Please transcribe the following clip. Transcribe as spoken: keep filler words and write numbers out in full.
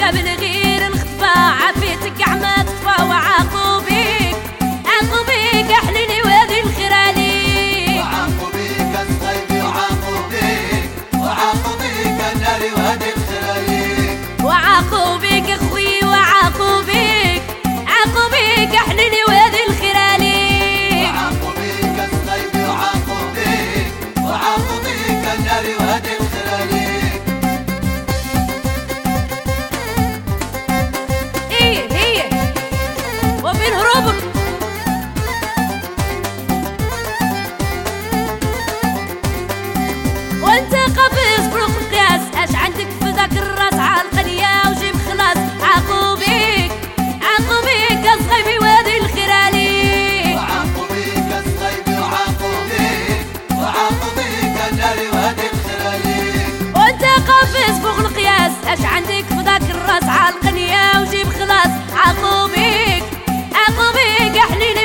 ما بالغير نخطفى عافيتك عما تطفى وعاقوبيك عاقوبيك احليلي وادي الخير عليك وعاقوبيك الصيف وعاقوبيك وعاقوبيك النار وادي الخير عليك وعاقوبيك اخوي وعاقوبيك عاقوبيك احليلي وادي الخير عليك وعاقوبيك الصيف وعاقوبيك وعاقوبيك النار وادي الخير عليك ايه هي وفين هروبك وانت قفز فوق القياس اش عندك في ذاك الراس عالقنية وجيب خلاص عاقوبيك عاقوبيك الصغيبي وادي الخير عليك وعاقوبيك الصيف وعاقوبيك وعاقوبيك النار وادي الخير عليك وانت قفز فوق القياس اش عندك في ذاك الراس عالقنية وجيب خلاص عاقوبيك عاقوبيك احليلي